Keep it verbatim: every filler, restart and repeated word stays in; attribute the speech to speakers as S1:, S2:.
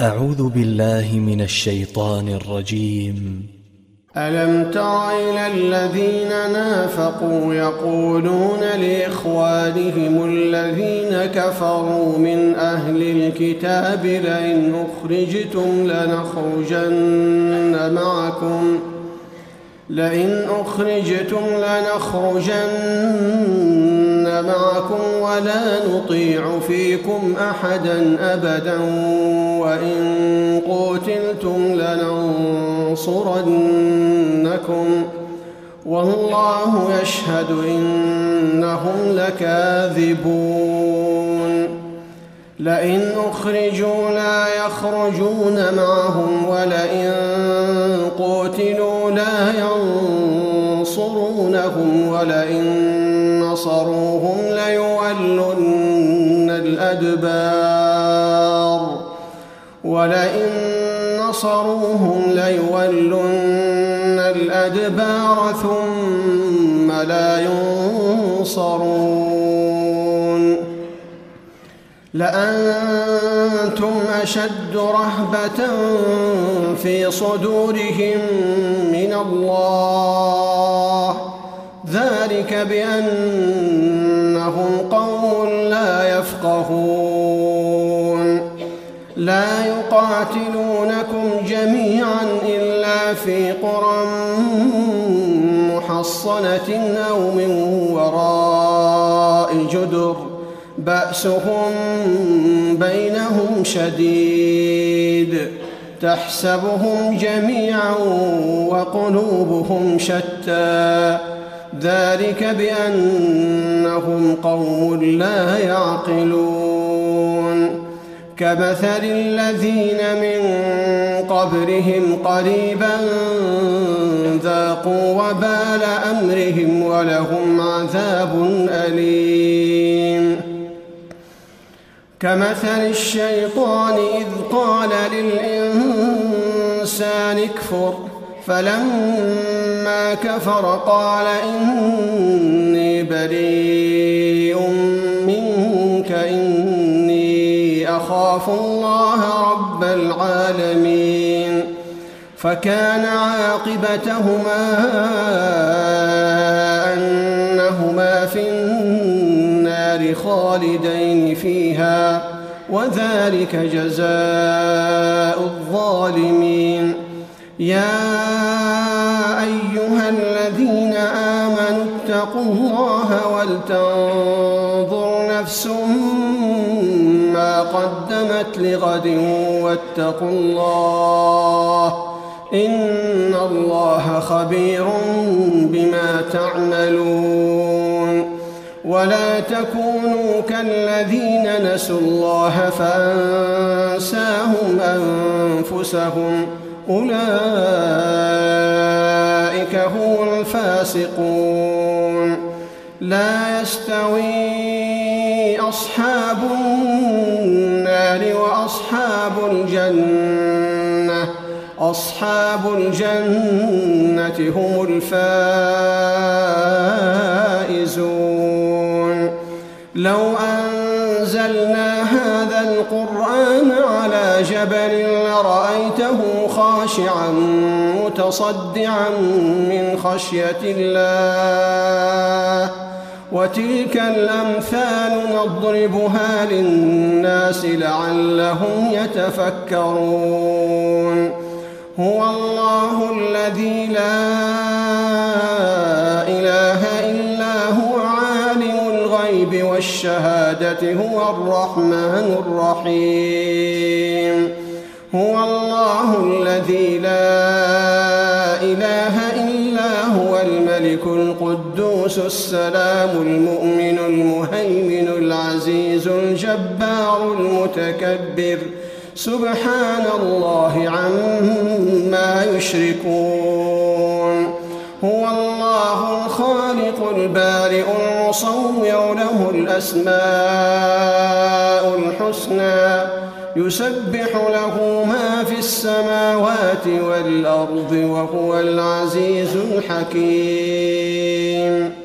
S1: أعوذ بالله من الشيطان الرجيم.
S2: ألم تر إلى الذين نافقوا يقولون لإخوانهم الذين كفروا من أهل الكتاب لئن أخرجتم لنخرجن معكم لئن أخرجتم لنخرجن معكم ولا نطيع فيكم أحدا أبدا وإن قتلتم لننصرنكم والله يشهد إنهم لكاذبون. لئن أخرجوا لا يخرجون معهم ولئن قتلوا لا ينصرونهم ولئن نصروهم ليولن الأدبار ولئن نصروهم ليولن الأدبار ثم لا ينصرون. لأنتم أشد رهبة في صدورهم من الله ذلك بأنهم قوم لا يفقهون. لا يقاتلونكم جميعا إلا في قرى محصنة أو من وراء جدر بأسهم بينهم شديد تحسبهم جميعا وقلوبهم شتى ذلك بأنهم قوم لا يعقلون. كمثل الذين من قبلهم قريبا ذاقوا وبال أمرهم ولهم عذاب أليم. كمثل الشيطان إذ قال للإنسان اكفر فلما كفر قال إني بريء منك إني أخاف الله رب العالمين. فكان عاقبتهما أنهما في النار خالدين فيها وذلك جزاء الظالمين. يا أيها الذين آمنوا اتقوا الله ولتنظر نفس ما قدمت لغد واتقوا الله إن الله خبير بما تعملون. ولا تكونوا كالذين نسوا الله فأنساهم أنفسهم أولئك هم الفاسقون. لا يستوي أصحاب النار وأصحاب الجنة أصحاب الجنة هم الفائزون. لو أنزلنا هذا القرآن على جبل لرأيته خاشعا متصدعا من خشية الله. وتلك الأمثال نضربها للناس لعلهم يتفكرون. هو الله الذي لا إله إلا هو عالم الغيب والشهادة هو الرحمن الرحيم. هو الله الذي لا إله إلا هو الملك القدوس السلام المؤمن المهيمن العزيز الجبار المتكبر سبحان الله عما يشركون. هو الله الخالق البارئ المصور له الأسماء الحسنى يسبح له ما في السماوات والأرض وهو العزيز الحكيم.